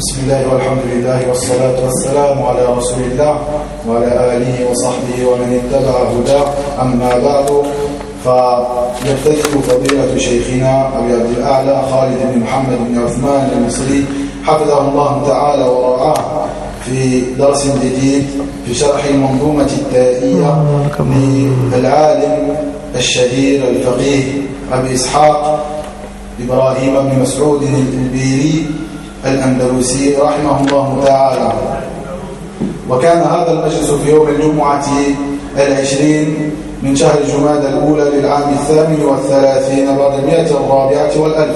بسم الله والحمد لله والصلاة والسلام على رسول الله وعلى آله وصحبه ومن اتبع هداه. أما بعد، فيبتدئ فضيلة شيخنا أبي عبد الأعلى خالد بن محمد بن عثمان المصري حفظه الله تعالى ورعاه في درس جديد في شرح المنظومة التائية للعالم الشهير الفقيه أبي إسحاق إبراهيم بن مسعود الإلبيري الأندلسي رحمه الله تعالى. وكان هذا المجلس في يوم الجمعة 20 من شهر جمادى الأولى للعام 38 بعد 104 والألف.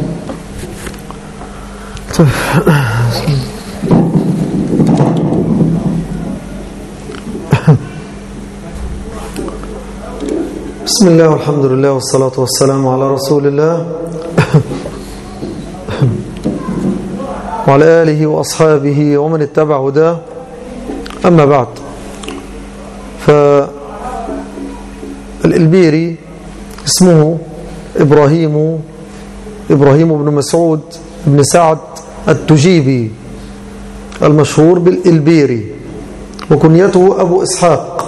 بسم الله والحمد لله والصلاة والسلام على رسول الله وعلى آله وأصحابه ومن اتبع هداه. أما بعد، فالإلبيري اسمه إبراهيم بن مسعود بن سعد التجيبي المشهور بالإلبيري، وكنيته أبو إسحاق.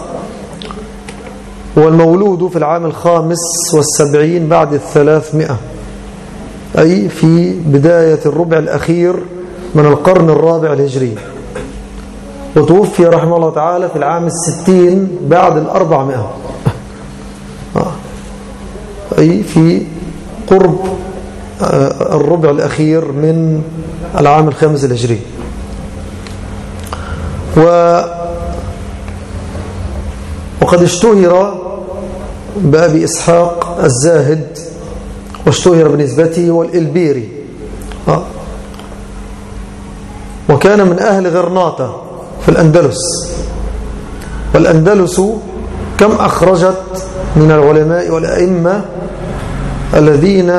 هو المولود في العام 75 بعد 300، أي في بداية الربع الأخير من القرن الرابع الهجري، وتوفي رحمه الله تعالى في العام 60 بعد 400، أي في قرب الربع الأخير من العام 5 الهجري. وقد اشتهر بأبي إسحاق الزاهد، واشتهر بنسبته والإلبيري، وكان من أهل غرناطة في الأندلس. والأندلس كم أخرجت من العلماء والأئمة الذين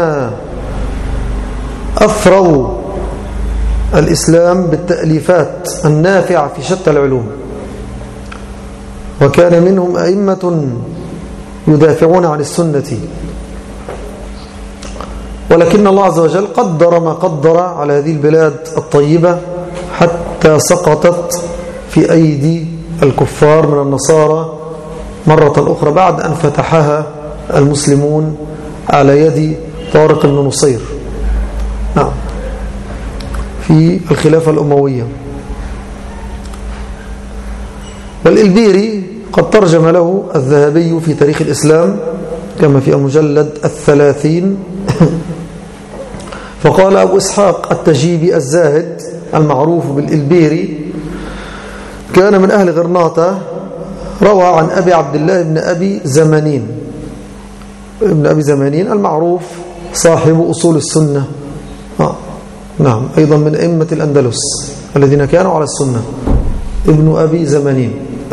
أثروا الإسلام بالتأليفات النافعة في شتى العلوم، وكان منهم أئمة يدافعون عن السنة. ولكن الله عز وجل قدر ما قدر على هذه البلاد الطيبة حتى سقطت في أيدي الكفار من النصارى مرة أخرى بعد أن فتحها المسلمون على يد طارق بن نصير في الخلافة الأموية. والإلبيري قد ترجم له الذهبي في تاريخ الإسلام كما في المجلد 30، فقال أبو إسحاق التجيبي الزاهد المعروف بالإلبيري كان من أهل غرناطة، روى عن أبي عبد الله ابن أبي زمانين المعروف صاحب أصول السنة، نعم، أيضا من أئمة الأندلس الذين كانوا على السنة، ابن أبي زمانين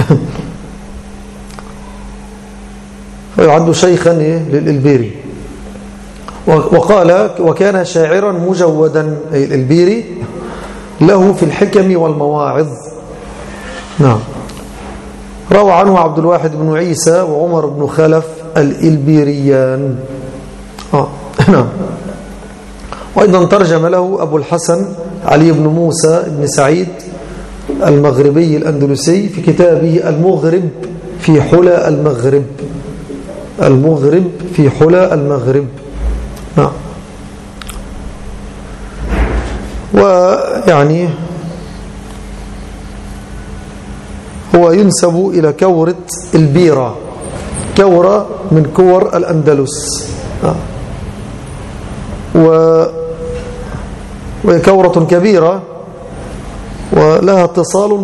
فيعد شيخا للإلبيري. وقال وكان شاعرا مجودا، أي الإلبيري، له في الحكم والمواعظ. نعم، روى عنه عبد الواحد بن عيسى وعمر بن خلف الإلبيريان. نعم. وأيضا ترجم له أبو الحسن علي بن موسى بن سعيد المغربي الأندلسي في كتابه المغرب في حلى المغرب. نعم. ويعني هو ينسب إلى كورة البيرة، كورة من كور الأندلس، وهي كورة كبيرة ولها اتصال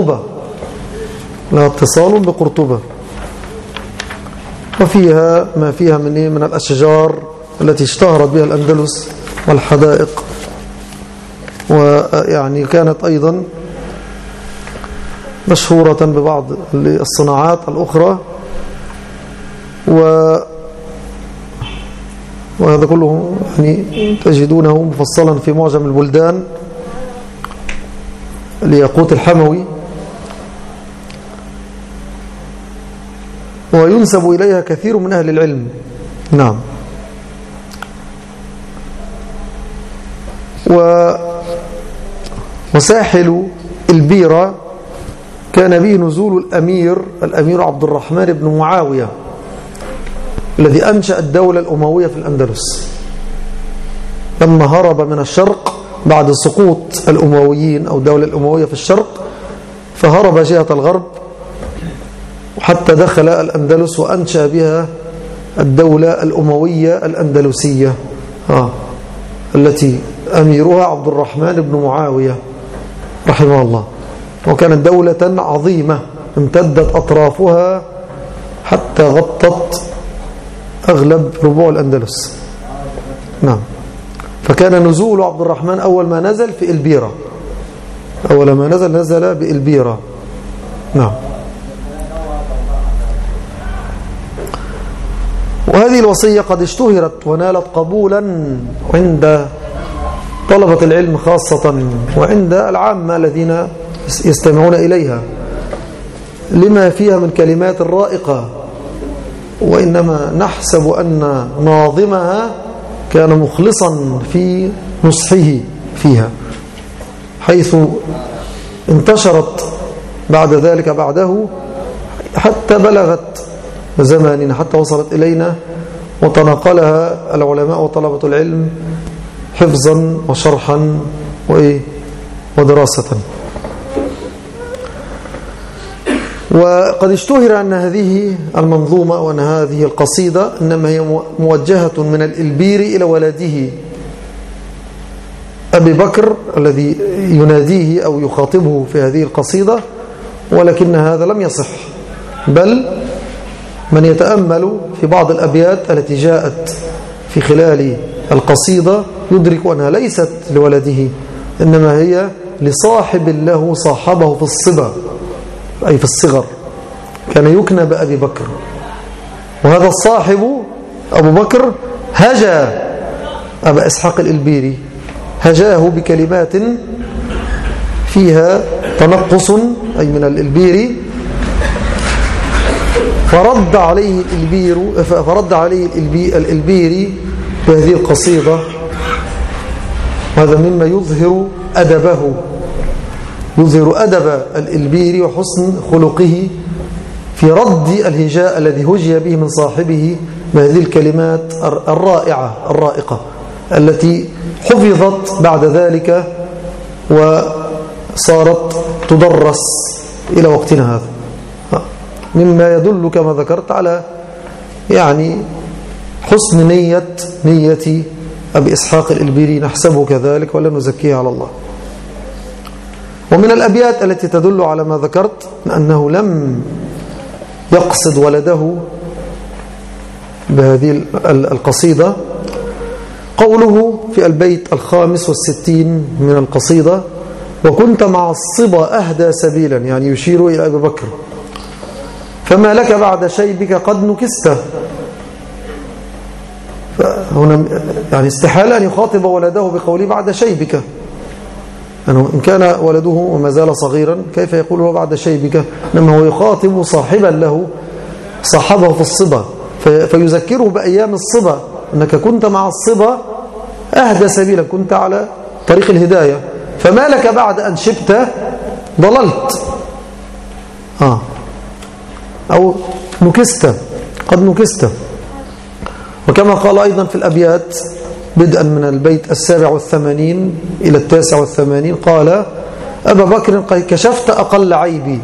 بقرطبة، وفيها ما فيها من الأشجار التي اشتهرت بها الأندلس والحدائق، ويعني كانت أيضا مشهورة ببعض الصناعات الأخرى. وهذا كله يعني تجدونه مفصلا في معجم البلدان لياقوت الحموي، وينسب إليها كثير من أهل العلم. نعم. وساحل البيرة كان به نزول الأمير عبد الرحمن بن معاوية الذي أنشأ الدولة الأموية في الأندلس، لما هرب من الشرق بعد سقوط الأمويين أو الدولة الأموية في الشرق، فهرب جهة الغرب حتى دخل الأندلس وأنشأ بها الدولة الأموية الأندلسية التي أميرها عبد الرحمن بن معاوية رحمه الله. وكانت دولة عظيمة امتدت أطرافها حتى غطت أغلب ربوع الأندلس. نعم. فكان نزول عبد الرحمن أول ما نزل في البيرة، أول ما نزل بإلبيرة. نعم. وهذه الوصية قد اشتهرت ونالت قبولا عند طلبة العلم خاصة وعند العامة الذين يستمعون إليها، لما فيها من كلمات رائقة، وإنما نحسب أن ناظمها كان مخلصا في نصحه فيها، حيث انتشرت بعد ذلك بعده حتى بلغت زماننا، حتى وصلت إلينا وتناقلها العلماء وطلبة العلم حفظا وشرحا ودراسة. وقد اشتهر أن هذه المنظومة وأن هذه القصيدة إنما هي موجهة من الإلبيري إلى ولده أبي بكر الذي يناديه أو يخاطبه في هذه القصيدة، ولكن هذا لم يصح، بل من يتأمل في بعض الأبيات التي جاءت في خلال القصيدة يدرك أنها ليست لولده، إنما هي لصاحب له صاحبه في الصبا أي في الصغر، كان يكنى بأبي بكر، وهذا الصاحب أبو بكر هجا أبا إسحاق الإلبيري، هجاه بكلمات فيها تنقص أي من الإلبيري، فرد عليه الإلبيري بهذه القصيدة. هذا مما يظهر أدب الإلبيري وحسن خلقه في رد الهجاء الذي هجي به من صاحبه بهذه الكلمات الرائقة التي حفظت بعد ذلك وصارت تدرس إلى وقتنا هذا، مما يدل كما ذكرت على يعني حسن نية أبي إسحاق الإلبيري، نحسبه كذلك ولا نزكيه على الله. ومن الأبيات التي تدل على ما ذكرت أنه لم يقصد ولده بهذه القصيدة قوله في البيت 65 من القصيدة: وكنت مع الصبا أهدى سبيلا، يعني يشير إلى أبي بكر، فما لك بعد شيبك قد نكست. فهنا يعني استحال أن يخاطب ولده بقوله بعد شيبك، أنه إن كان ولده وما زال صغيرا كيف يقول هو بعد شيبك، إنما هو يخاطب صاحبا له صاحبه في الصبا، فيذكره بأيام الصبا، أنك كنت مع الصبا أهدى سبيلا، كنت على طريق الهداية، فما لك بعد أن شبت ضللت أو نكست، قد نكست. وكما قال أيضا في الأبيات بدءا من البيت 87 إلى 89 قال: أبا بكر قد كشفت أقل عيبي،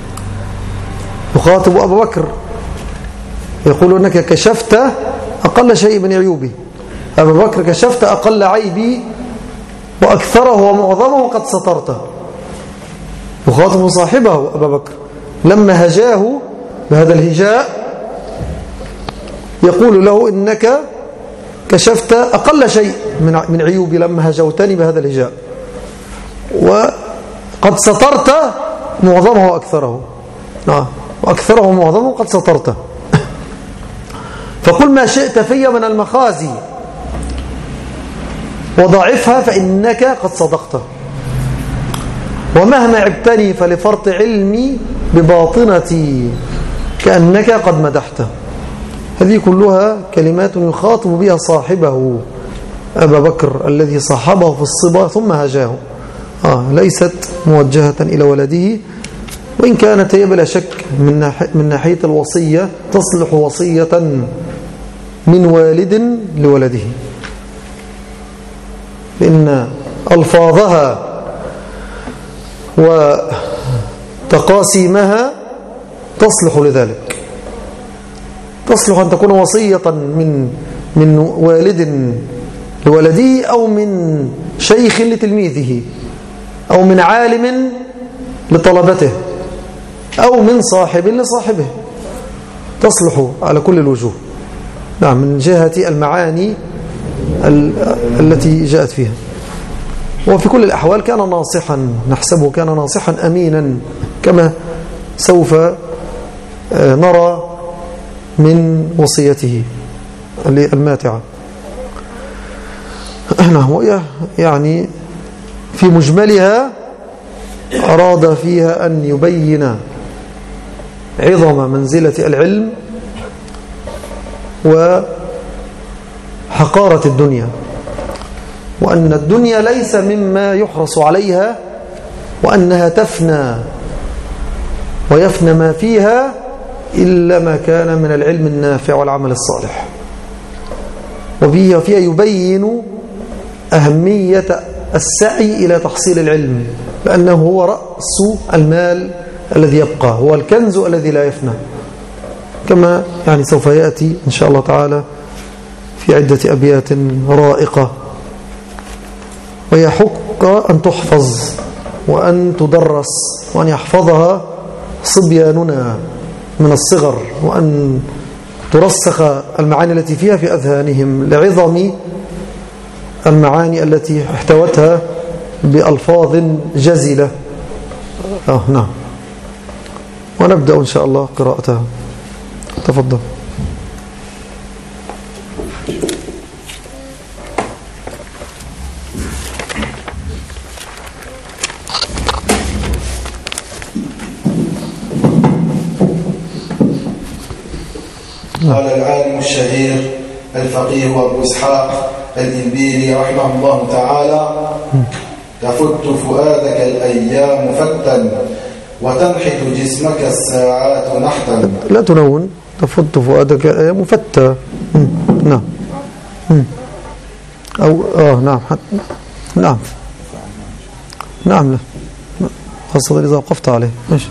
يخاطب أبا بكر يقول أنك كشفت أقل شيء من عيوبي، أبا بكر كشفت أقل عيبي وأكثره ومعظمه قد سترته، يخاطب صاحبه أبا بكر لما هجاه بهذا الهجاء، يقول له إنك كشفت أقل شيء من عيوبي لما هجوتني بهذا الهجاء، وقد سترت معظمه وأكثره، وأكثره ومعظمه قد سترته، فقل ما شئت في من المخازي وضعفها فإنك قد صدقت، ومهما عبتني فلفرط علمي بباطنتي كأنك قد مدحت. هذه كلها كلمات يخاطب بها صاحبه أبا بكر الذي صاحبه في الصبا ثم هجاه، ليست موجهة إلى ولده، وإن كانت هي بلا شك من ناحية الوصية تصلح وصية من والد لولده، لأن ألفاظها وتقاسيمها تصلح لذلك، تصلح أن تكون وصية من والد لولده، أو من شيخ لتلميذه، أو من عالم لطلبته، أو من صاحب لصاحبه، تصلح على كل الوجوه. نعم، من جهة المعاني التي جاءت فيها. وفي كل الأحوال كان ناصحا، نحسبه كان ناصحا أمينا، كما سوف نرى من وصيته الماتعة. وهي يعني في مجملها أراد فيها أن يبين عظم منزلة العلم وحقارة الدنيا، وأن الدنيا ليس مما يحرص عليها، وأنها تفنى ويفنى ما فيها إلا ما كان من العلم النافع والعمل الصالح. وفيها يبين أهمية السعي إلى تحصيل العلم، لأنه هو رأس المال الذي يبقى، هو الكنز الذي لا يفنى، كما يعني سوف يأتي إن شاء الله تعالى في عدة أبيات رائقة. ويحق أن تحفظ وأن تدرس، وأن يحفظها صبياننا من الصغر، وأن ترسخ المعاني التي فيها في أذهانهم لعظم المعاني التي احتوتها بألفاظ جزلة. نعم، ونبدأ إن شاء الله قراءتها. تفضل. قال العالم الشهير الفقيه أبو إسحاق الإنبيلي رحمه الله تعالى: تفت فؤادك الأيام فتا، وتنحت جسمك الساعات نحتا. لا تنون، تفت فؤادك الأيام فتا. نعم. أو نعم نعم نعم، خاصة إذا وقفت عليه. ماشي.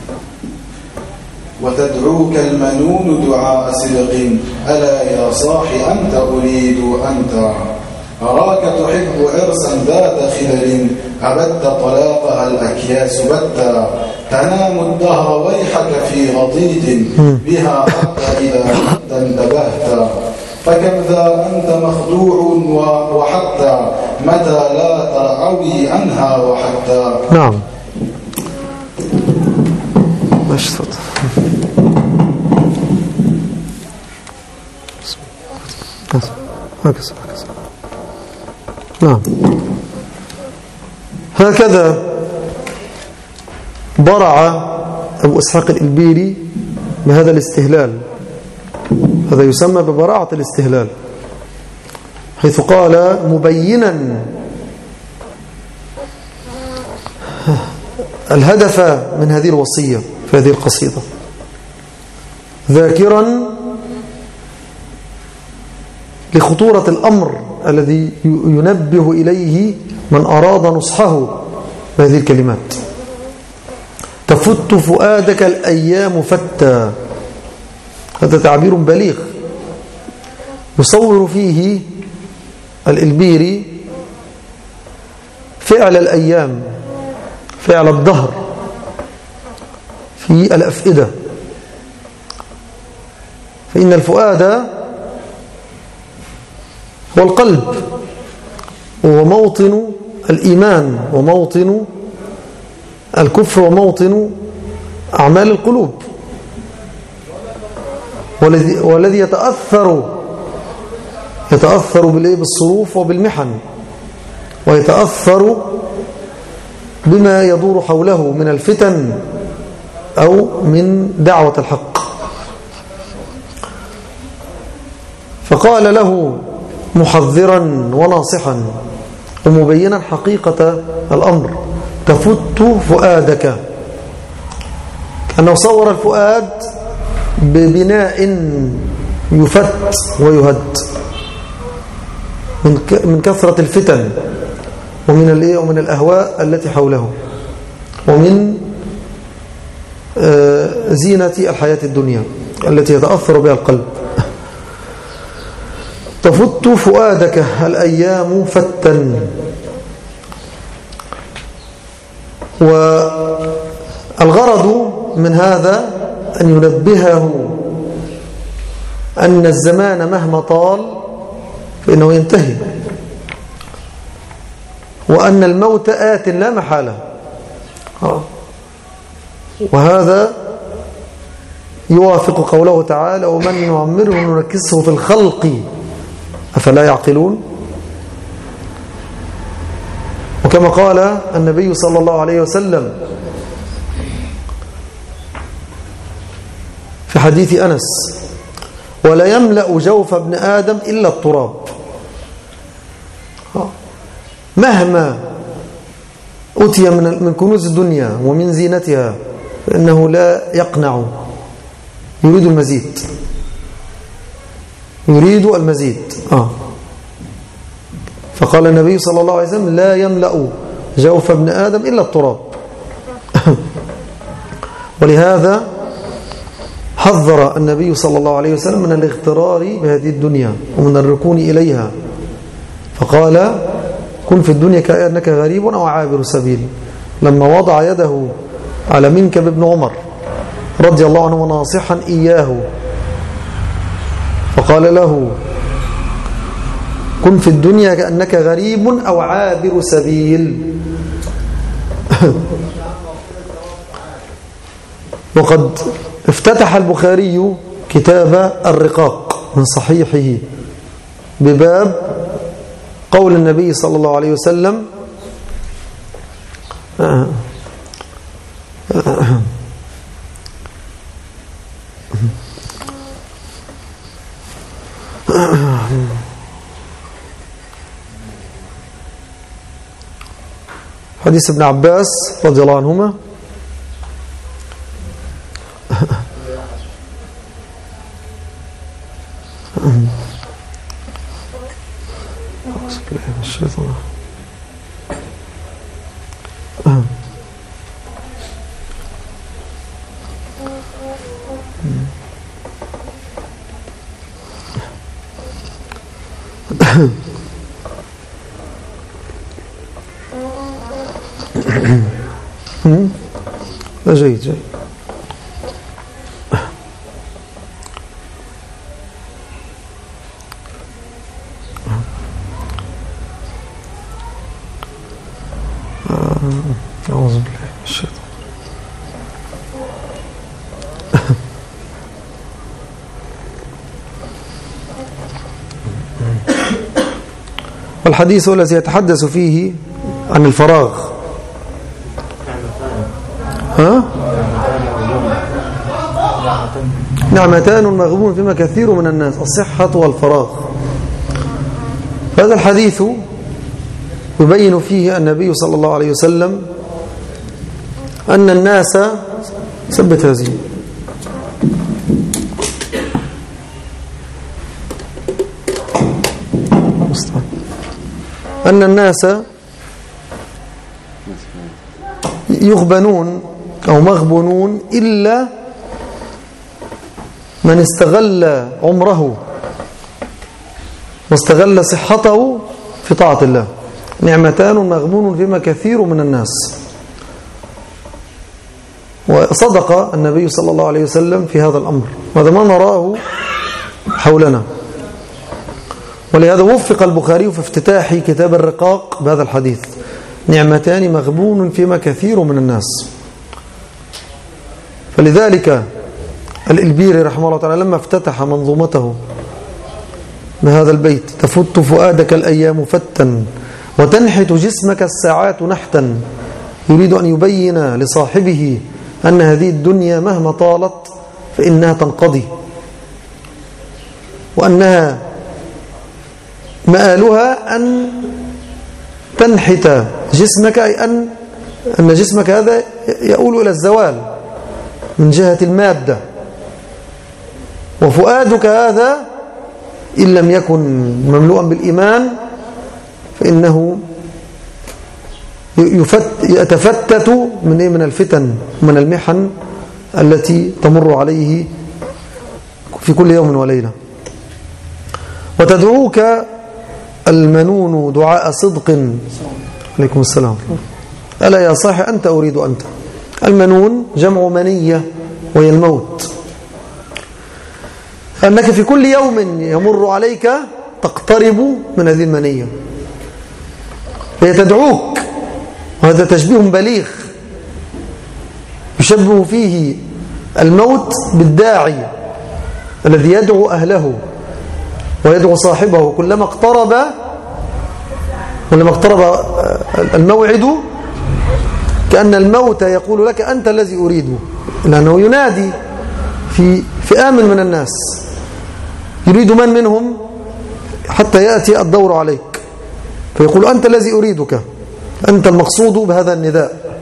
وتدعوك المنون دعاء صدق، ألا يا صاح أنت أريد أنت، أراك تحب عرسا ذات خلل، أبت طلاقها الأكياس بتا، تنام الدهر ويحك في غطيت، بها حتى إذا كنت انتبهت، فكم ذا أنت مخدوع وحتى متى لا ترعوي عنها وحتى. نعم. ماشي. نعم. هكذا برع أبو إسحاق الإنبيلي بهذا الاستهلال، هذا يسمى ببراعة الاستهلال، حيث قال مبينا الهدف من هذه الوصية في هذه القصيدة، ذاكرا لخطورة الأمر الذي ينبه إليه من أراد نصحه بهذه الكلمات. تفت فؤادك الأيام فتا، هذا تعبير بليغ يصور فيه الإلبيري فعل الأيام، فعل الدهر في الأفئدة. فإن الفؤاد هو القلب، وهو موطن الإيمان وموطن الكفر وموطن أعمال القلوب، والذي يتأثر بالصروف وبالمحن، ويتأثر بما يدور حوله من الفتن أو من دعوة الحق. فقال له محذرا وناصحا ومبينا حقيقة الأمر، تفت فؤادك، أنه صور الفؤاد ببناء يفت ويهد من كثرة الفتن ومن الأهواء التي حوله ومن زينة الحياة الدنيا التي يتأثر بها القلب. تفت فؤادك الأيام فتا. والغرض من هذا أن ينبهه أن الزمان مهما طال فإنه ينتهي، وأن الموت آت لا محالة. وهذا يوافق قوله تعالى: ومن نعمره نركزه في الخلق أفلا يعقلون. وكما قال النبي صلى الله عليه وسلم في حديث أنس: ولا يملأ جوف ابن آدم إلا التراب. مهما أتي من كنوز الدنيا ومن زينتها فإنه لا يقنع، يريد المزيد، يريد المزيد. فقال النبي صلى الله عليه وسلم: لا يملأ جوف ابن آدم إلا التراب. ولهذا حذر النبي صلى الله عليه وسلم من الاغترار بهذه الدنيا ومن الركون إليها، فقال: كن في الدنيا كأنك غريب أو عابر سبيل. لما وضع يده على منكب ابن عمر رضي الله عنه ناصحا إياه فقال له: كن في الدنيا كأنك غريب أو عابر سبيل. وقد افتتح البخاري كتاب الرقاق من صحيحه بباب قول النبي صلى الله عليه وسلم: حديث ابن عباس رضي الله عنهما: جيد جيد. أعوذ بالله من الشيطان. والحديث الذي يتحدث فيه عن الفراغ. نعمتان مغبون فيما كثير من الناس: الصحة والفراغ. هذا الحديث يبين فيه النبي صلى الله عليه وسلم أن الناس ثبت هذه أن الناس يغبنون أو مغبونون إلا من استغل عمره واستغل صحته في طاعة الله. نعمتان مغبون فيما كثير من الناس. وصدق النبي صلى الله عليه وسلم في هذا الأمر، وهذا ما نراه حولنا. ولهذا وفق البخاري في افتتاح كتاب الرقاق بهذا الحديث: نعمتان مغبون فيما كثير من الناس. فلذلك الإلبيري رحمه الله تعالى لما افتتح منظومته بهذا البيت: تفت فؤادك الأيام فتا وتنحت جسمك الساعات نحتا، يريد أن يبين لصاحبه أن هذه الدنيا مهما طالت فإنها تنقضي، وأنها مآلها أن تنحت جسمك، أي أن أن جسمك هذا يؤول إلى الزوال من جهة المادة، وفؤادك هذا إن لم يكن مملوءا بالإيمان فإنه يتفتت من الفتن ومن المحن التي تمر عليه في كل يوم وليلة. وتدعوك المنون دعاء صدق. عليكم السلام. ألا يا صاحي أنت أريد أنت. المنون جمع منية وهي الموت، أنك في كل يوم يمر عليك تقترب من هذه المنية، هي تدعوك. وهذا تشبيه بليغ يشبه فيه الموت بالداعي الذي يدعو أهله ويدعو صاحبه. كلما اقترب الموعد كأن الموت يقول لك أنت الذي أريده، لأنه ينادي في فئام من الناس، يريد من منهم حتى يأتي الدور عليك، فيقول أنت الذي أريدك، أنت المقصود بهذا النداء.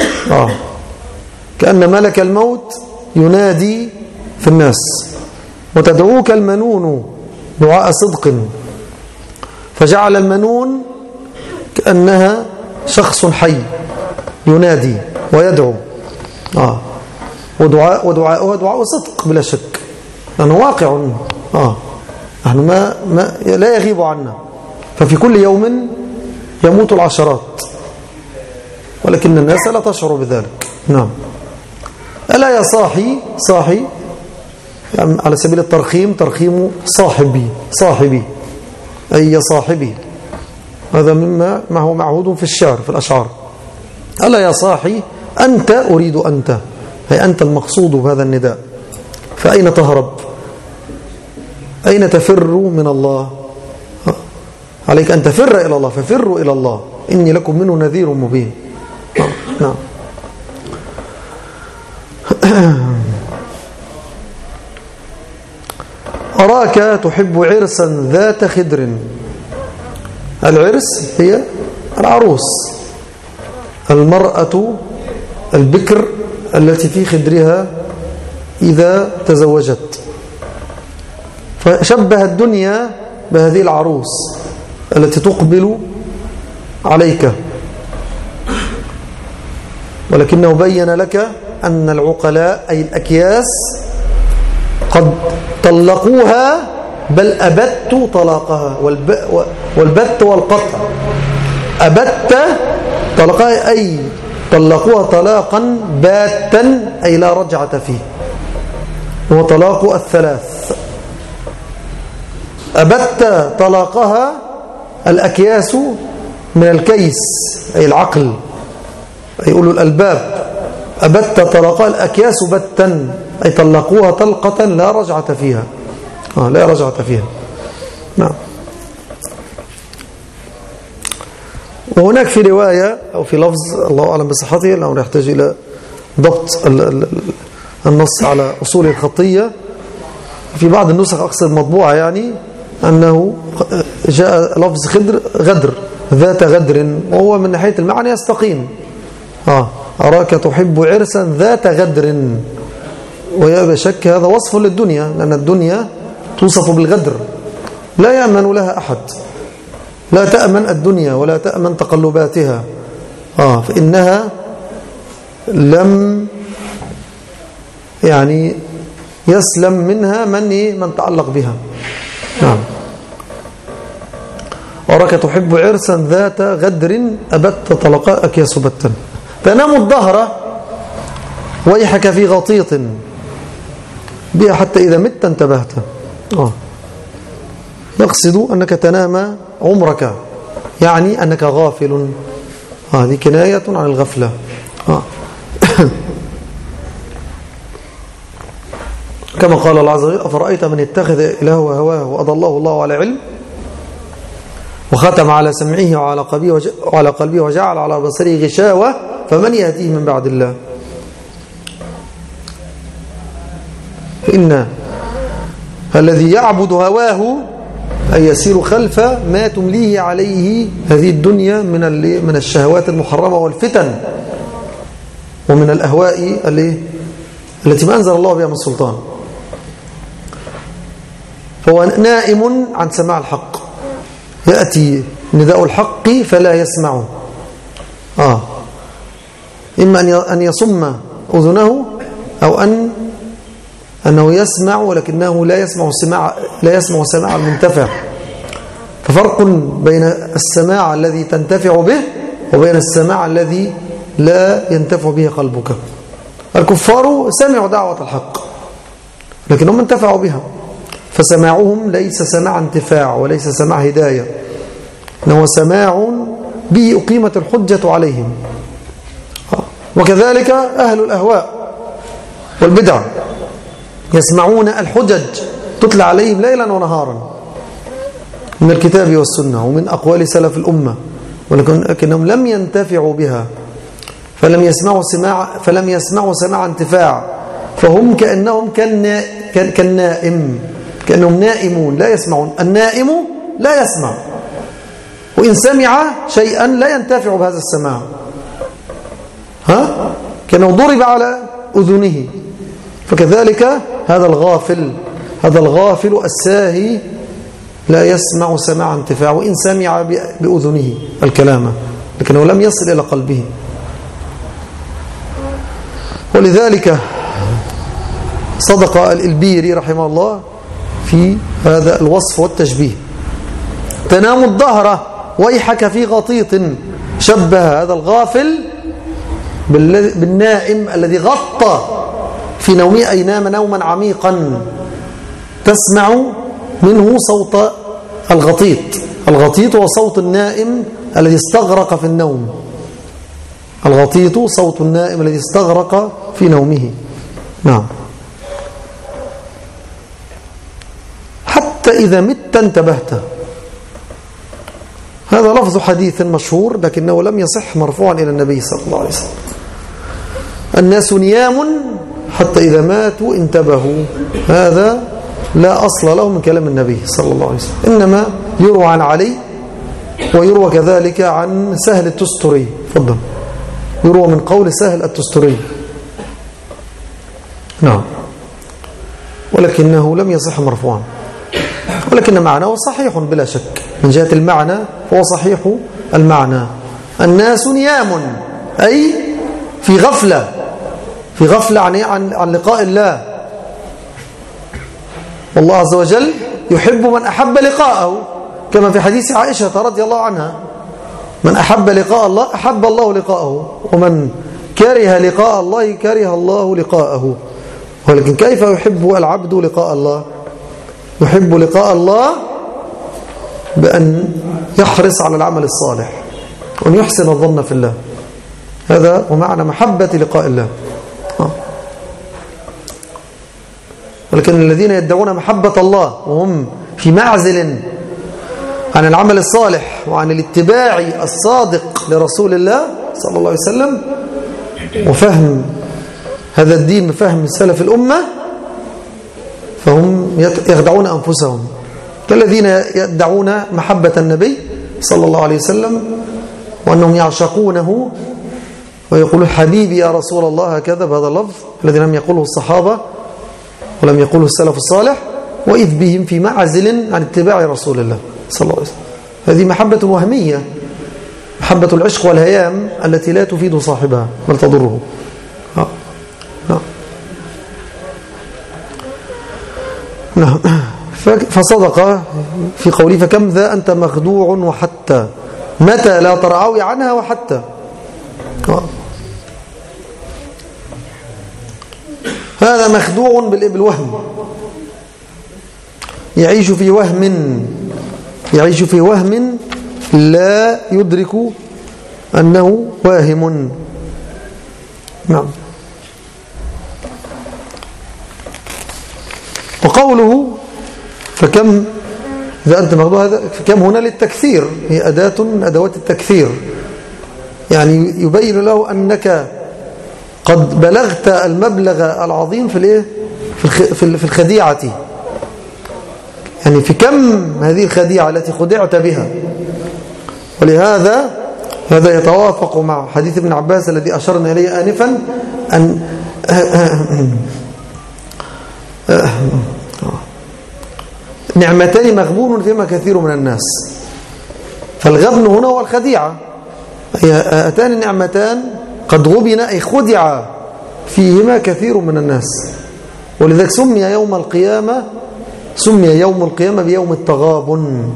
كأن ملك الموت ينادي في الناس. وتدعوك المنون دعاء صدق، فجعل المنون كأنها شخص حي ينادي ويدعو. ودعاءها دعاء صدق بلا شك، لأنه واقع. نحن لا يغيب عنا، ففي كل يوم يموت العشرات، ولكن الناس لا تشعر بذلك. نعم. ألا يا صاحي يعني على سبيل الترخيم، ترخيم صاحبي أي يا صاحبي، هذا مما ما هو معهود في الشعر في الأشعار. ألا يا صاحي أنت أريد أنت، أي أنت المقصود بهذا النداء. فأين تهرب؟ أين تفر من الله؟ عليك أن تفر إلى الله، ففروا إلى الله إني لكم منه نذير مبين. نعم. أراك تحب عرسا ذات خدر. العرس هي العروس، المرأة البكر التي في خدرها إذا تزوجت. فشبه الدنيا بهذه العروس التي تقبل عليك، ولكنه بين لك أن العقلاء أي الأكياس قد طلقوها، بل أبت طلاقها. والبت والقطع. أبت طلقها أي طلقوها طلاقا باتا أي لا رجعة فيه، هو طلاق الثلاث. أبت طلاقها الأكياس من الكيس أي العقل أي أولو الألباب. أبت طلاقها الأكياس بتا أي طلقوها طلقة لا رجعة فيها. لا رجعة فيها. نعم. وهناك في رواية أو في لفظ الله أعلم بصحته، الأمر يحتاج إلى ضبط النص على أصول الخطية. في بعض النسخ أقصد مطبوعة يعني أنه جاء لفظ غدر ذات غدر، وهو من ناحية المعنى يستقيم. أراك تحب عرسا ذات غدر، ويا بشك هذا وصف للدنيا، لأن الدنيا توصف بالغدر، لا يأمن لها أحد، لا تأمن الدنيا ولا تأمن تقلباتها. فإنها لم يعني يسلم منها من تعلق بها. نعم. أراك تحب عرسا ذات غدر أبت طلقاءك يسبتا. تنام الظهر ويحك في غطيط بها حتى إذا مت انتبهت. يقصد أنك تنام عمرك، يعني أنك غافل. هذه كناية عن الغفلة. كما قال الله عز وجل أفرأيت من اتخذ إلهه هواه وأضله الله على علم وختم على سمعه وعلى قلبه وجعل على بصره غشاوة فمن يهديه من بعد الله. فإن الذي يعبد هواه أي يسير خلف ما تمليه عليه هذه الدنيا من الشهوات المحرمة والفتن ومن الأهواء التي ما أنزل الله بها من سلطان. فهو نائم عن سماع الحق، يأتي نداء الحق فلا يسمعه. إما أن يصم أذنه أو أنه يسمع ولكنه لا يسمع سماع المنتفع. ففرق بين السماع الذي تنتفع به وبين السماع الذي لا ينتفع به قلبك. الكفار سمعوا دعوة الحق لكنهم انتفعوا بها، فسماعهم ليس سماع انتفاع وليس سماع هداية، إنه سماع به أقيمت الحجة عليهم. وكذلك أهل الأهواء والبدع يسمعون الحجج تتلى عليهم ليلا ونهارا من الكتاب والسنة ومن أقوال سلف الأمة، ولكنهم لم ينتفعوا بها، فلم يسمعوا سماع انتفاع، فهم كأنهم كالنائم، كأنهم نائمون لا يسمعون. النائم لا يسمع، وإن سمع شيئا لا ينتفع بهذا السماع، كأنه ضرب على أذنه. فكذلك هذا الغافل الساهي لا يسمع سماع انتفاع، وإن سمع بأذنه الكلام لكنه لم يصل إلى قلبه. ولذلك صدق الإلبيري رحمه الله في هذا الوصف والتشبيه: تنام الدهر ويحك في غطيط. شبه هذا الغافل بالنائم الذي غطى في نومه، أي نام نوما عميقا تسمع منه صوت الغطيط. الغطيط هو صوت النائم الذي استغرق في النوم. الغطيط صوت النائم الذي استغرق في نومه. نعم. حتى إذا مت انتبهت. هذا لفظ حديث مشهور لكنه لم يصح مرفوعا إلى النبي صلى الله عليه وسلم. الناس نيام حتى إذا ماتوا انتبهوا. هذا لا أصل له من كلام النبي صلى الله عليه وسلم، إنما يروى عن علي ويروى كذلك عن سهل التستري. فضل. يروى من قول سهل التستري. نعم. ولكنه لم يصح مرفوعا، ولكن معناه صحيح بلا شك. من جهة المعنى فهو صحيح المعنى. الناس نيام أي في غفلة، في غفلة عن لقاء الله. والله عز وجل يحب من أحب لقاءه، كما في حديث عائشة رضي الله عنها: من أحب لقاء الله أحب الله لقاءه، ومن كره لقاء الله كره الله لقاءه. ولكن كيف يحب العبد لقاء الله؟ يحب لقاء الله بأن يحرص على العمل الصالح وأن يحسن الظن في الله. هذا ومعنى محبة لقاء الله. ولكن الذين يدعون محبة الله وهم في معزل عن العمل الصالح وعن الاتباع الصادق لرسول الله صلى الله عليه وسلم وفهم هذا الدين بفهم سلف الأمة، فهم يخدعون أنفسهم، كالذين يدعون محبة النبي صلى الله عليه وسلم وأنهم يعشقونه ويقولون حبيبي يا رسول الله، هكذا بهذا اللفظ الذي لم يقوله الصحابة ولم يقوله السلف الصالح، وإذ بهم في معزل عن اتباع رسول الله صلى الله عليه وسلم. هذه محبة وهمية، محبة العشق والهيام التي لا تفيد صاحبها بل تضره. نعم. فصدق في قوله: فكم ذا أنت مخدوع وحتى متى لا ترعوي عنها وحتى. هذا مخدوع بالوهم، يعيش في وهم لا يدرك أنه واهم. نعم. وقوله فكم إذا أنت مخدوع، هذا فكم هنا للتكثير، هي أداة من أدوات التكثير، يعني يبين له أنك قد بلغت المبلغ العظيم في الخديعة، يعني في كم هذه الخديعة التي خدعت بها. ولهذا هذا يتوافق مع حديث ابن عباس الذي أشرنا إليه آنفا، أن نعمتان مغبون فيما كثير من الناس. فالغبن هنا هو الخديعة، هاتان النعمتان قد غبن أي خدع فيهما كثير من الناس. ولذلك سمي يوم القيامة بيوم التغابن،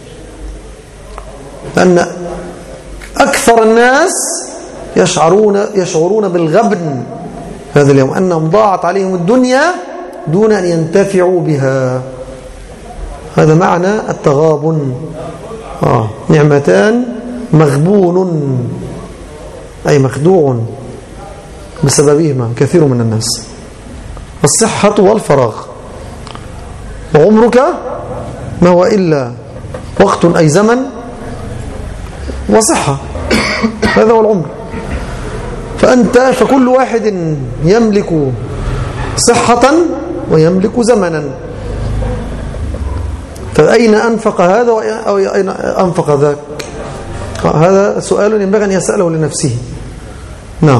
لأن أكثر الناس يشعرون بالغبن هذا اليوم، أنهم ضاعت عليهم الدنيا دون أن ينتفعوا بها. هذا معنى التغابن. نعمتان مغبون أي مخدوع بسببهما كثير من الناس: الصحة والفراغ. وعمرك ما هو إلا وقت أي زمن وصحة، هذا هو العمر. فكل واحد يملك صحة ويملك زمنا، فأين أنفق هذا أو أين أنفق ذاك؟ هذا سؤال ينبغي أن يسأله لنفسه. نعم.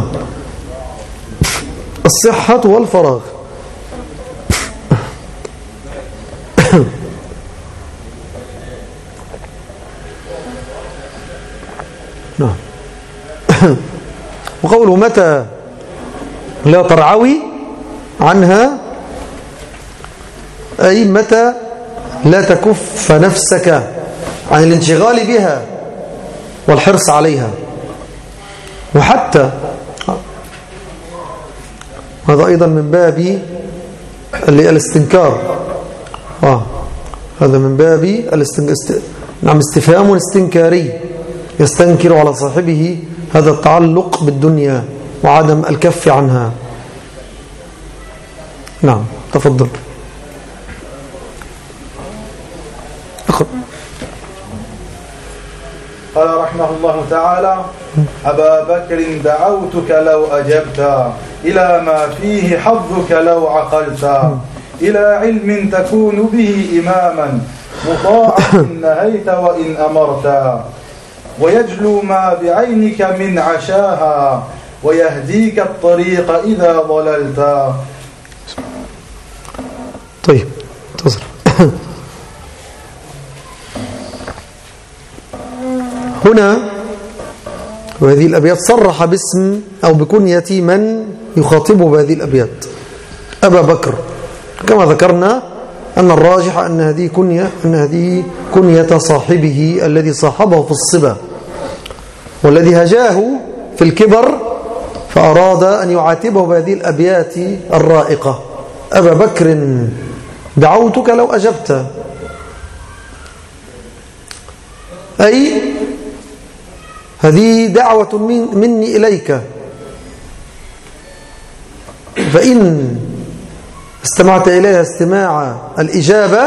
الصحة والفراغ. نعم. وقوله متى لا ترعوي عنها، أي متى لا تكف نفسك عن الانشغال بها والحرص عليها. وحتى هذا أيضا من باب الاستنكار. هذا من باب استفهام استنكاري، يستنكر على صاحبه هذا التعلق بالدنيا وعدم الكف عنها. نعم، تفضل. قال رحمه الله تعالى: أبا بكر دعوتك لو أجبت، إلى ما فيه حظك لو عقلت، إلى علم تكون به إماما، مطاعا إن نهيت وإن أمرت، ويجلو ما بعينك من عشاها، ويهديك الطريق إذا ضللت. طيب، تصل. هنا وهذه الأبيات صرح باسم أو بكنية من يخاطبه بهذه الأبيات: أبا بكر. كما ذكرنا أن الراجح أن هذه كنية صاحبه الذي صاحبه في الصبا، والذي هجاه في الكبر فأراد أن يعاتبه بهذه الأبيات الرائقة: أبا بكر دعوتك لو أجبت، أي هذه دعوة مني إليك، فإن استمعت إليها استماع الإجابة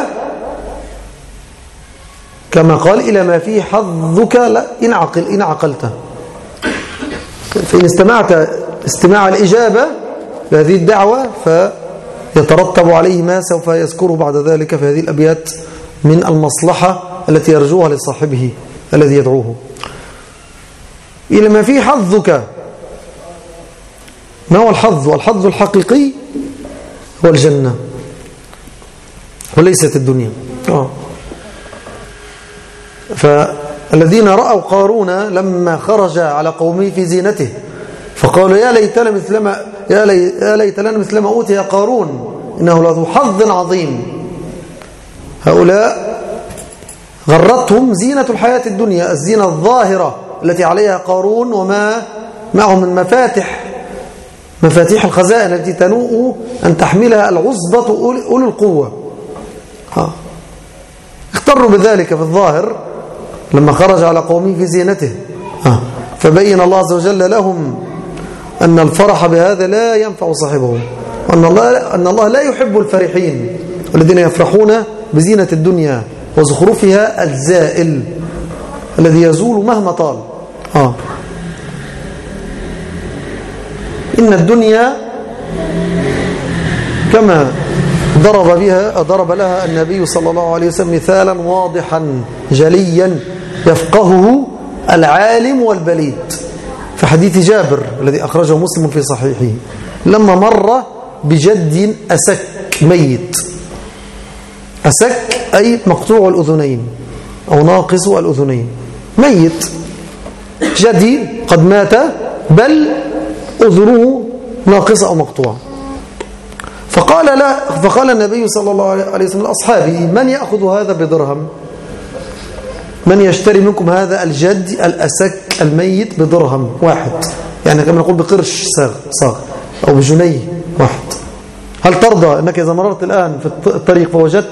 كما قال: إلى ما فيه حظك إن عقلت. فإن استمعت استماع الإجابة بهذه الدعوة فيترتب عليه ما سوف يذكره بعد ذلك في هذه الأبيات من المصلحة التي يرجوها لصاحبه الذي يدعوه. إلى ما فيه حظك. ما هو الحظ؟ والحظ الحقيقي هو الجنة وليست الدنيا. فالذين رأوا قارون لما خرج على قومه في زينته فقالوا: يا ليت لنا مثل ما أوتي قارون إنه لذو حظ عظيم. هؤلاء غرتهم زينة الحياة الدنيا، الزينة الظاهرة التي عليها قارون وما معه من مفاتيح الخزائن التي تنوء أن تحملها العصبة أولي القوة. اختروا بذلك في الظاهر لما خرج على قومه في زينته، فبين الله عز وجل لهم أن الفرح بهذا لا ينفع صاحبه، وأن الله لا يحب الفرحين الذين يفرحون بزينة الدنيا وزخرفها الزائل الذي يزول مهما طال. إن الدنيا كما ضرب لها النبي صلى الله عليه وسلم مثالا واضحا جليا يفقهه العالم والبليد في حديث جابر الذي أخرجه مسلم في صحيحه، لما مر بجد أسك ميت. أسك أي مقطوع الأذنين أو ناقص الأذنين، ميت جدي قد مات بل أذنه ناقصة أو مقطوعة. فقال النبي صلى الله عليه وسلم لأصحابه: من يأخذ هذا بدرهم؟ من يشتري منكم هذا الجد الأسك الميت بدرهم واحد، يعني كما نقول بقرش صاغ أو بجنيه واحد. هل ترضى أنك إذا مررت الآن في الطريق فوجدت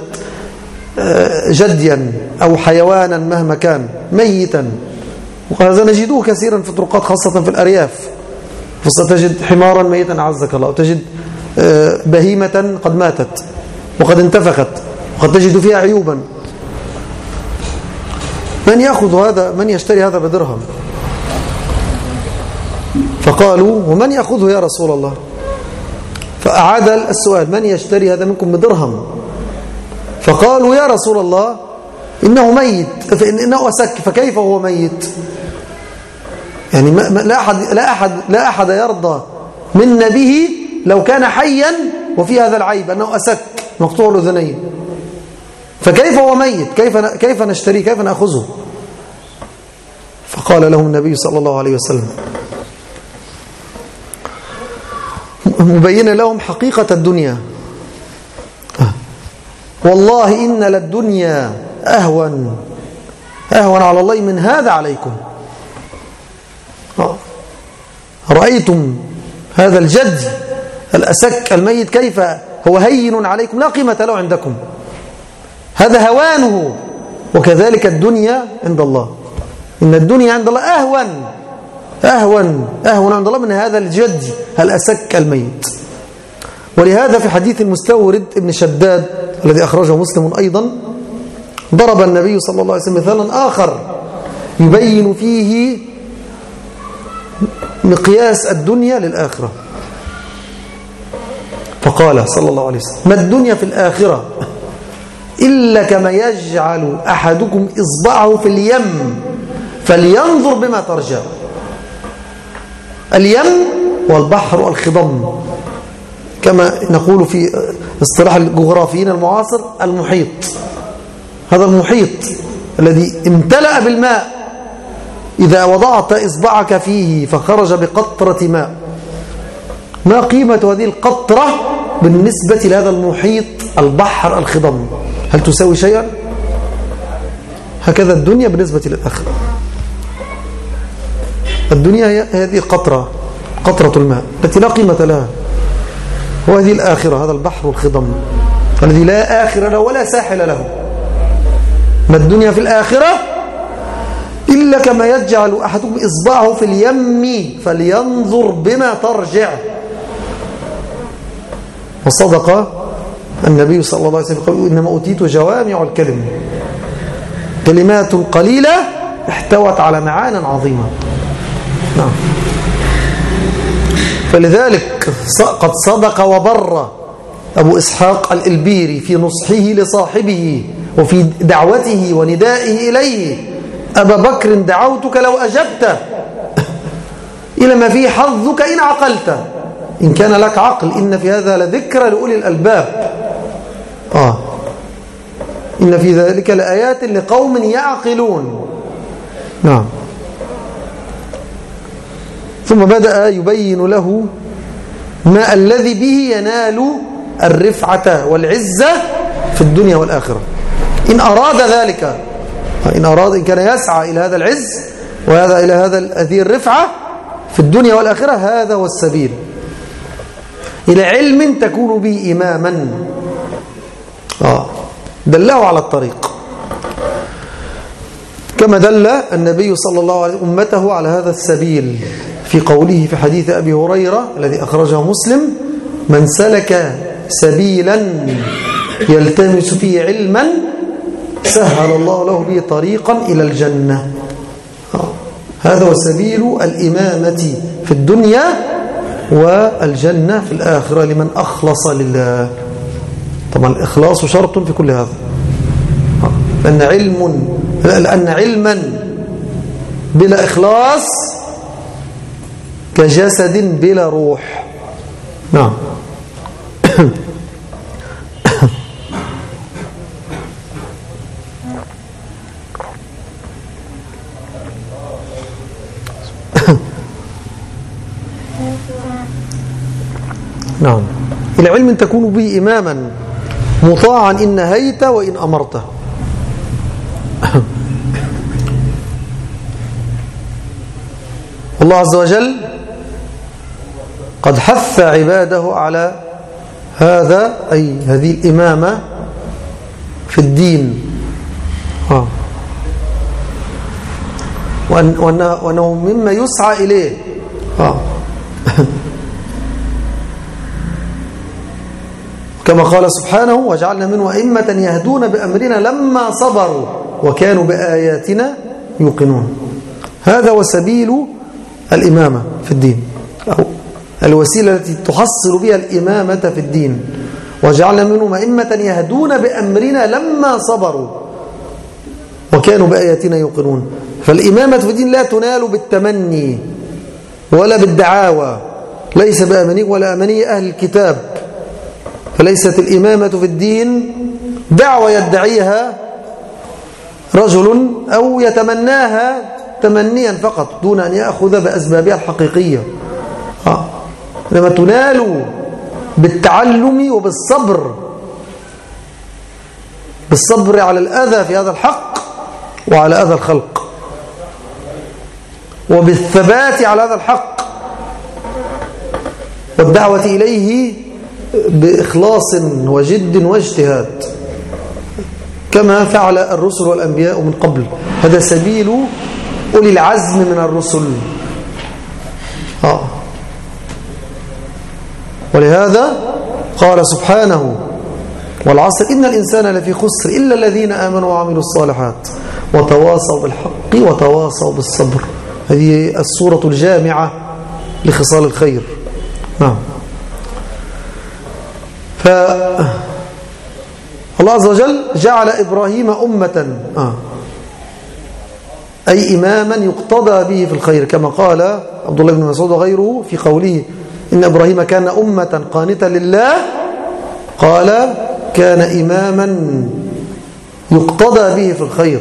جديا أو حيوانا مهما كان ميتا، وهذا نجده كثيرا في الطرقات خاصة في الأرياف، فستجد حمارا ميتا أعزك الله، وتجد بهيمة قد ماتت وقد انتفخت وقد تجد فيها عيوبا، من يأخذ هذا؟ من يشتري هذا بدرهم؟ فقالوا: ومن يأخذه يا رسول الله؟ فأعاد السؤال: من يشتري هذا منكم بدرهم؟ فقالوا: يا رسول الله إنه ميت، إنه أسك، فكيف هو ميت؟ يعني لا أحد يرضى منا به لو كان حيا وفي هذا العيب أنه أسك مقطوع الأذنين، فكيف هو ميت؟ كيف نشتريه؟ كيف نأخذه؟ فقال لهم النبي صلى الله عليه وسلم مبينا لهم حقيقة الدنيا: والله إن للدنيا أهون على الله من هذا عليكم. رأيتم هذا الجد الأسك الميت كيف هو هين عليكم، لا قيمة له عندكم، هذا هوانه. وكذلك الدنيا عند الله، إن الدنيا عند الله أهون عند الله من هذا الجد الأسك الميت. ولهذا في حديث المستورد ابن شداد الذي أخرجه مسلم أيضا، ضرب النبي صلى الله عليه وسلم مثالا آخر يبين فيه مقياس الدنيا للآخرة، فقال صلى الله عليه وسلم: ما الدنيا في الآخرة إلا كما يجعل أحدكم إصبعه في اليم فلينظر بما ترجع. اليم والبحر الخضم، كما نقول في اصطلاح الجغرافيين المعاصر المحيط. هذا المحيط الذي امتلأ بالماء، إذا وضعت إصبعك فيه فخرج بقطرة ماء، ما قيمة هذه القطرة بالنسبة لهذا المحيط البحر الخضم؟ هل تساوي شيئا؟ هكذا الدنيا بالنسبة للآخرة. الدنيا هي هذه قطرة الماء التي لا قيمة لها، وهذه الآخرة هذا البحر الخضم الذي لا آخر له ولا ساحل له. ما الدنيا في الآخرة إلا كما يجعل أحدكم إصبعه في اليم فلينظر بما ترجع. وصدق النبي صلى الله عليه وسلم قال: إنما أوتيت جوامع الكلم، كلمات قليلة احتوت على معان عظيمة. نعم. فلذلك قد صدق وبر أبو إسحاق الإلبيري في نصحه لصاحبه وفي دعوته وندائه إليه: أبا بكر دعوتك لو أجبت إلى ما فيه حظك إن عقلت، إن كان لك عقل، إن في هذا لذكرى لأولي الألباب. إن في ذلك لآيات لقوم يعقلون. نعم. ثم بدأ يبين له ما الذي به ينال الرفعة والعزة في الدنيا والآخرة إن أراد ذلك، إن كان يسعى إلى هذا العز وهذا إلى هذه الرفعة في الدنيا والآخرة، هذا هو السبيل إلى علم تكون به إماما. دله على الطريق كما دل النبي صلى الله عليه وسلم أمته على هذا السبيل في قوله في حديث أبي هريرة الذي أخرجه مسلم: من سلك سبيلا يلتمس فيه علما سهل الله له به طريقا إلى الجنة. هذا هو سبيل الإمامة في الدنيا والجنة في الآخرة لمن أخلص لله. طبعا الإخلاص شرط في كل هذا، لأن علما بلا إخلاص كجسد بلا روح. نعم. نعم. العلم تكون به إماما مطاعا إن نهيت وإن أمرت. الله عز وجل قد حث عباده على هذا، أي هذه الإمامة في الدين، وأنه مما يسعى إليه. كما قال سبحانه: وجعلنا منهم أئمة يهدون بأمرنا لما صبروا وكانوا بآياتنا يوقنون. هذا وسبيل الإمامة في الدين، أو الوسيلة التي تحصل بها الإمامة في الدين. وجعلنا منهم أئمة يهدون بأمرنا لما صبروا وكانوا بآياتنا يوقنون. فالإمامة في الدين لا تنال بالتمني ولا بالدعاوى، ليس بأمني ولا أمني أهل الكتاب. فليست الإمامة في الدين دعوة يدعيها رجل أو يتمناها تمنيا فقط دون أن يأخذ بأسبابها الحقيقية، لما تنال بالتعلم وبالصبر، بالصبر على الأذى في هذا الحق وعلى أذى الخلق، وبالثبات على هذا الحق والدعوة إليه بإخلاص وجد واجتهاد كما فعل الرسل والأنبياء من قبل. هذا سبيل أولي العزم من الرسل. ولهذا قال سبحانه: والعصر إن الإنسان لفي خسر إلا الذين آمنوا وعملوا الصالحات وتواصوا بالحق وتواصوا بالصبر. هذه السورة الجامعة لخصال الخير. نعم. فالله عز وجل جعل إبراهيم أمة، أي إماما يقتضى به في الخير، كما قال عبد الله بن مسعود وغيره في قوله: إن إبراهيم كان أمة قانتا لله، قال: كان إماما يقتضى به في الخير.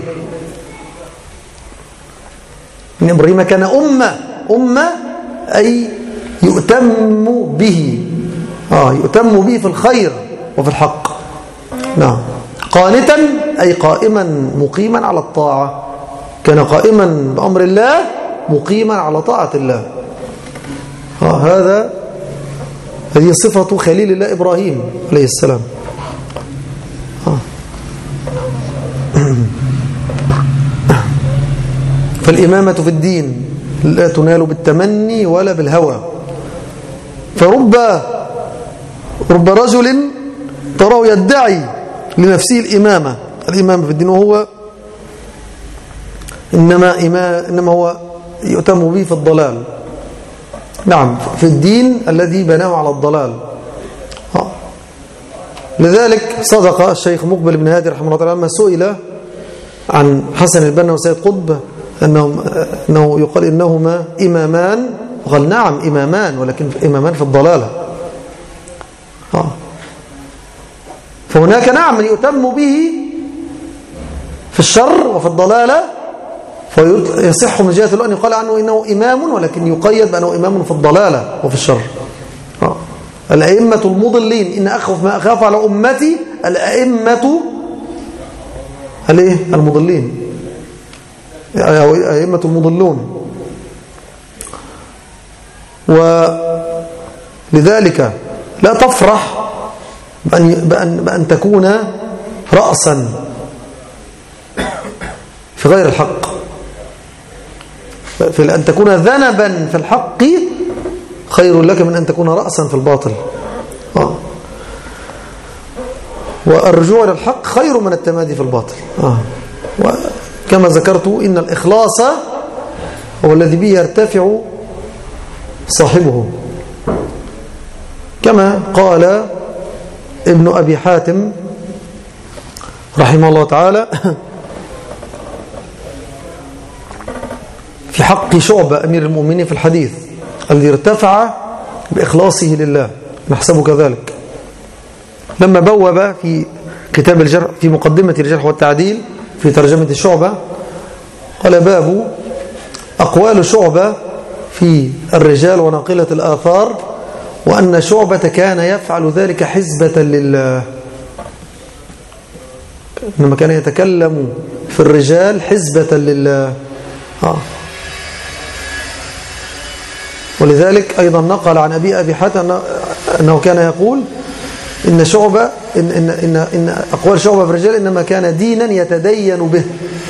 إن إبراهيم كان أمة أي يؤتم به، يؤتم به في الخير وفي الحق. نعم. قانتا أي قائما مقيما على الطاعة، كان قائما بأمر الله مقيما على طاعة الله. هذه صفة خليل الله إبراهيم عليه السلام. فالإمامة في الدين لا تنال بالتمني ولا بالهوى. فرب رجل تراه يدعي لنفسه الإمامة في الدين، وهو إنما هو يؤتم به في الضلال. نعم، في الدين الذي بناه على الضلال. لذلك صدق الشيخ مقبل بن هادي رحمه الله تعالى لما سئل عن حسن البنا وسيد قطب أنه يقال إنهما إمامان، وقال: نعم إمامان، ولكن إمامان في الضلالة. فهناك نعم من يؤتم به في الشر وفي الضلالة، فيصح من جهة أن يقال عنه إنه إمام، ولكن يقيد بأنه إمام في الضلالة وفي الشر. الأئمة المضلين، إن أخف ما أخاف على أمتي الأئمة المضلين، أئمة المضلون. ولذلك لا تفرح بأن تكون رأسا في غير الحق، أن تكون ذنبا في الحق خير لك من أن تكون رأسا في الباطل. والرجوع إلى الحق خير من التمادي في الباطل. وكما ذكرت إن الإخلاص هو الذي به يرتفع صاحبه، كما قال ابن أبي حاتم رحمه الله تعالى في حق شعبة أمير المؤمنين في الحديث الذي ارتفع بإخلاصه لله، نحسبه كذلك، لما بوب في كتاب الجرح في مقدمة الجرح والتعديل في ترجمة شعبة قال: باب أقوال شعبة في الرجال وناقلة الآثار، وأن شعبة كان يفعل ذلك حزبة لله، إنما كان يتكلم في الرجال حزبة لله. ولذلك أيضا نقل عن أبي حاتم أنه كان يقول إن شعبة إن أقوال شعبة في الرجال إنما كان دينا يتدين به،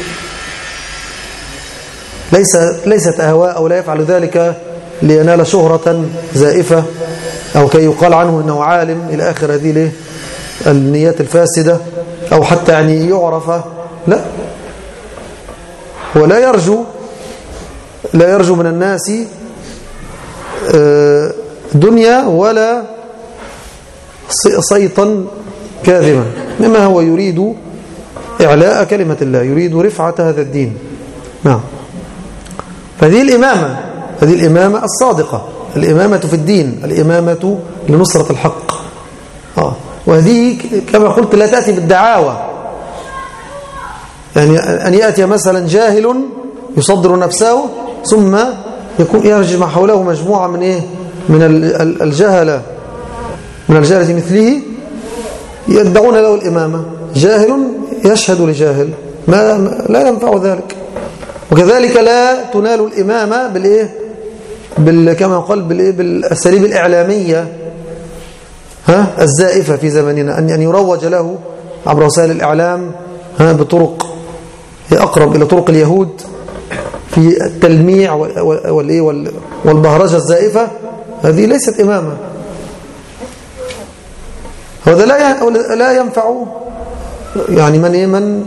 ليست أهواء، أو لا يفعل ذلك لينال شهرة زائفة أو كي يقال عنه إنه عالم إلى آخر هذه النيات الفاسدة، أو حتى يعني يعرف. لا، ولا يرجو من الناس دنيا ولا صيتا كاذبا، إنما هو يريد إعلاء كلمة الله، يريد رفعة هذا الدين. نعم. فهذه الإمامة الصادقة، الإمامة في الدين، الإمامة لنصرة الحق. وهذه كما قلت لا تأتي بالدعاوى، يعني أن يأتي مثلا جاهل يصدر نفسه ثم يكون يرجم حوله مجموعة من الجهلة مثله يدعون له الإمامة، جاهل يشهد لجاهل، لا ينفع ذلك. وكذلك لا تنال الإمامة كما قال بالأساليب الإعلامية الزائفة في زماننا، أن يروج له عبر وسائل الإعلام بطرق أقرب إلى طرق اليهود في التلميع والبهرجة الزائفة. هذه ليست إمامة، هذا لا ينفع يعني من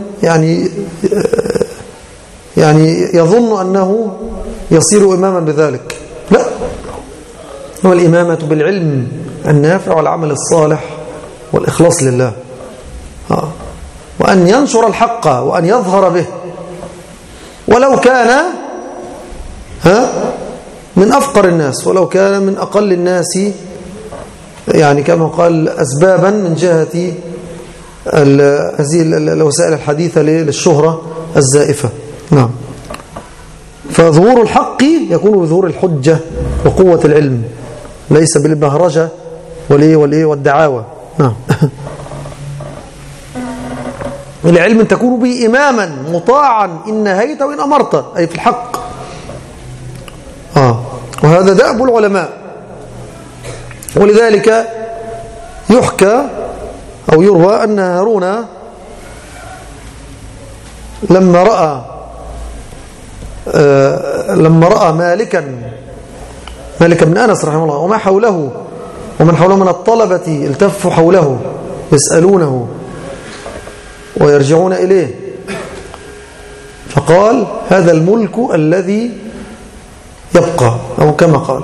يعني يظن أنه يصير إماما بذلك. لا، هو الإمامة بالعلم النافع والعمل الصالح والإخلاص لله، وأن ينشر الحق وأن يظهر به، ولو كان من أفقر الناس، ولو كان من أقل الناس، يعني كما قال أسبابا من جهة هذه الوسائل الحديثة للشهرة الزائفة. نعم. فظهور الحق يكون بظهور الحجة وقوة العلم، ليس بالبهرجة والدعاوى. نعم. العلم تكون به إماما مطاعا إن نهيت وإن أمرت، أي في الحق. وهذا دأب العلماء. ولذلك يحكى أو يروى أن هارون لما رأى مالكا بن أنس رحمه الله وما حوله ومن حوله من الطلبة التفوا حوله يسألونه ويرجعون إليه، فقال: هذا الملك الذي يبقى، أو كما قال.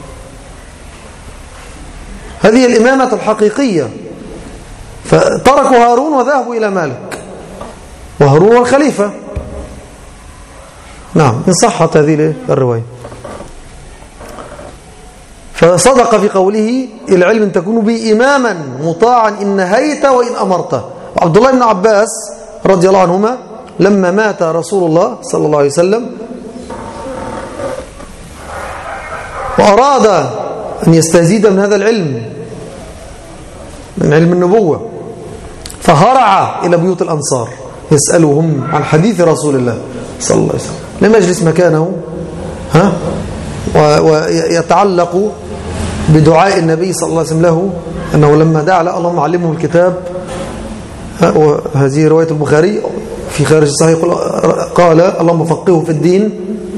هذه الإمامة الحقيقية. فتركوا هارون وذهبوا إلى مالك، وهارون الخليفة. نعم، إن صحت هذه الرواية. فصدق في قوله: العلم تكون به إماما مطاعا إن نهيت وإن أمرت. وعبد الله بن عباس رضي الله عنهما لما مات رسول الله صلى الله عليه وسلم وأراد أن يستزيد من هذا العلم، من علم النبوة، فهرع إلى بيوت الأنصار يسألهم عن حديث رسول الله صلى الله عليه وسلم، لم يجلس مكانه ويتعلق بدعاء النبي صلى الله عليه وسلم له، أنه لما دعا له اللهم علمه الكتاب، وهذه رواية البخاري في خارج الصحيح، قال اللهم فقهه في الدين.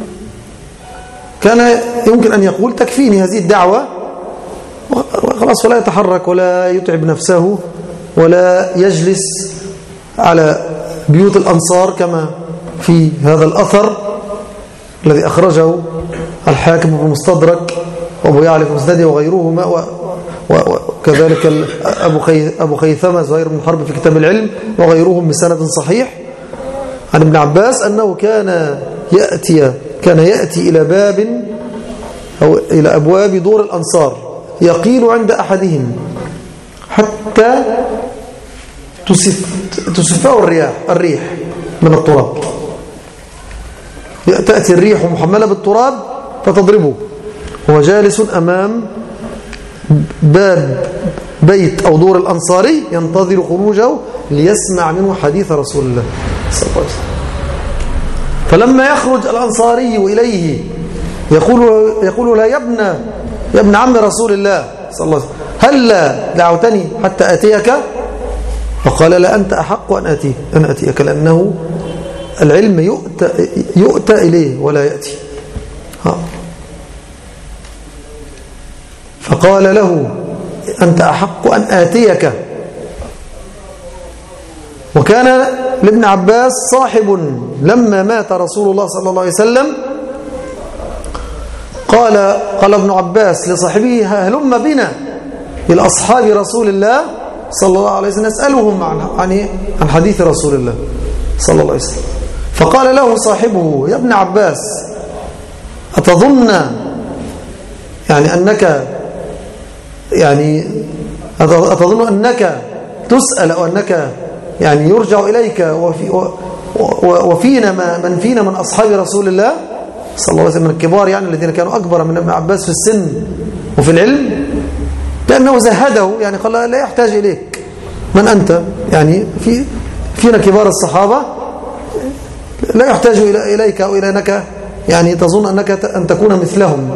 كان يمكن أن يقول تكفيني هذه الدعوة خلاص، ولا يتحرك ولا يتعب نفسه ولا يجلس على بيوت الأنصار، كما في هذا الأثر الذي أخرجه الحاكم في المستدرك وأبو يعلى في مسنده وغيرهما، كذلك أبو خيثمة زهير بن حرب في كتاب العلم وغيرهم بسند صحيح عن ابن عباس أنه كان يأتي إلى باب أو إلى أبواب دور الأنصار يقيل عند أحدهم حتى تسفه الريح من التراب. تأتي الريح محملة بالتراب فتضربه، هو جالس أمام باب بيت أو دور الأنصاري ينتظر خروجه ليسمع منه حديث رسول الله صلى الله عليه وسلم. فلما يخرج الأنصاري إليه يقول لا يا ابن عم رسول الله صلى الله عليه وسلم، هل دعوتني حتى أتيك؟ فقال لا، أنت أحق أن أتيك، لأنه العلم يؤتى إليه ولا يأتي. فقال له أنت أحق أن آتيك. وكان لابن عباس صاحب لما مات رسول الله صلى الله عليه وسلم قال ابن عباس لصاحبه هلم بنا إلى أصحاب رسول الله صلى الله عليه وسلم نسألهم عن حديث رسول الله صلى الله عليه وسلم. فقال له صاحبه يا ابن عباس أتظن أتظن أنك تسأل أو أنك يرجع إليك وفينا من فينا من أصحاب رسول الله صلى الله عليه وسلم من الكبار الذين كانوا أكبر من ابن عباس في السن وفي العلم، لأنه زهده قال لا يحتاج إليك، من أنت فينا كبار الصحابة لا يحتاج إليك أو إلى أنك تظن أنك أن تكون مثلهم.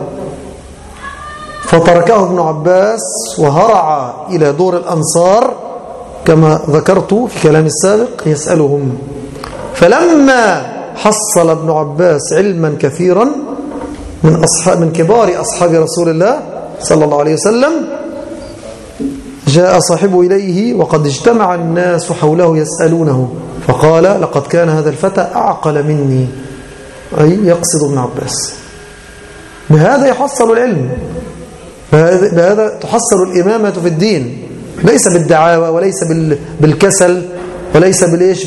فتركه ابن عباس وهرع إلى دور الأنصار كما ذكرت في كلام السابق يسألهم. فلما حصل ابن عباس علما كثيرا من كبار أصحاب رسول الله صلى الله عليه وسلم جاء صاحبه إليه وقد اجتمع الناس حوله يسألونه، فقال لقد كان هذا الفتى أعقل مني، أي يقصد ابن عباس. بهذا يحصل العلم، بهذا تحصل الإمامة في الدين، ليس بالدعاوى وليس بالكسل وليس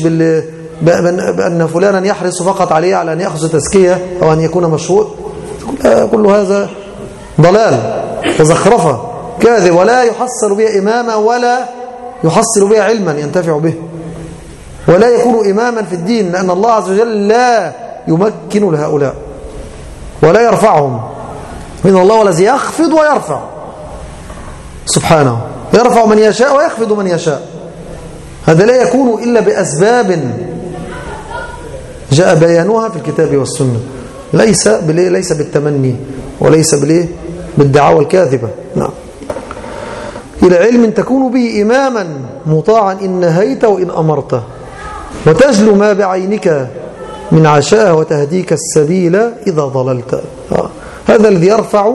بأن فلانا يحرص فقط على أن يأخذ تزكية أو أن يكون مشهور. كل هذا ضلال وزخرفة كاذب، ولا يحصل بها إمامة ولا يحصل بها علما ينتفع به، ولا يكون إماما في الدين، لأن الله عز وجل لا يمكن لهؤلاء ولا يرفعهم. من الله الذي يخفض ويرفع سبحانه، يرفع من يشاء ويخفض من يشاء. هذا لا يكون إلا بأسباب جاء بيانها في الكتاب والسنة، ليس بالتمني وليس بالدعاوى الكاذبة. نعم. إلى علم تكون به إماما مطاعا إن نهيت وإن أمرت، وتجلو ما بعينك من عشاء وتهديك السبيل إذا ضللت. هذا الذي يرفع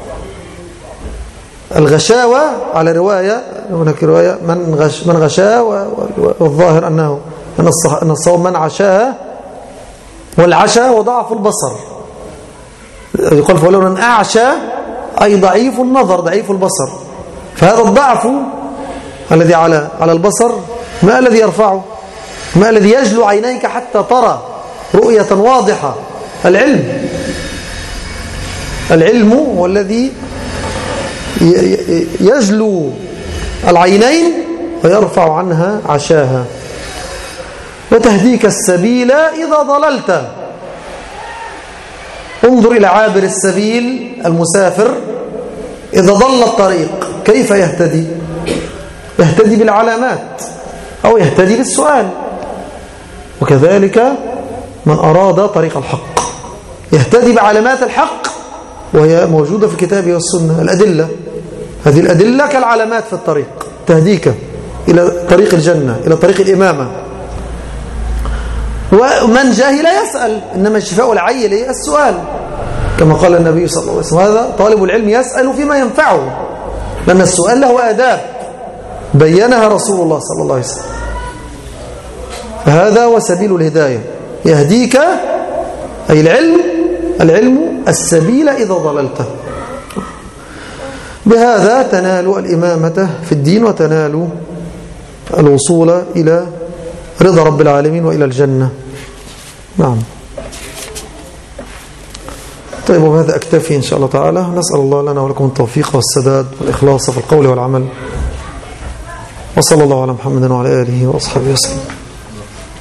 الغشاوة على رواية، هناك رواية من غشاها، والظاهر أن الصواب من عشاها، والعشا وضعف البصر. يقال فلو من أعشى أي ضعيف النظر ضعيف البصر. فهذا الضعف الذي على البصر ما الذي يرفعه؟ ما الذي يجلو عينيك حتى ترى رؤية واضحة؟ العلم هو الذي يجلو العينين ويرفع عنها عشاها. وتهديك السبيل إذا ضللت. انظر إلى عابر السبيل المسافر إذا ضل الطريق كيف يهتدي؟ يهتدي بالعلامات أو يهتدي بالسؤال. وكذلك من أراد طريق الحق يهتدي بعلامات الحق، وهي موجودة في الكتاب والسنة. الأدلة، هذه الأدلة كالعلامات في الطريق تهديك إلى طريق الجنة، إلى طريق الإمامة. ومن جاهل يسأل، إنما الشفاء العي السؤال، كما قال النبي صلى الله عليه وسلم. هذا طالب العلم يسأل فيما ينفعه، لأن السؤال له آداب بينها رسول الله صلى الله عليه وسلم. فهذا هو سبيل الهداية، يهديك أي العلم السبيل إذا ضللت. بهذا تنال الإمامة في الدين وتنال الوصول إلى رضا رب العالمين وإلى الجنة. نعم. طيب، وبهذا أكتفي إن شاء الله تعالى. نسأل الله لنا ولكم التوفيق والسداد والإخلاص في القول والعمل، وصلى الله على محمد وعلى آله وأصحابه وسلم.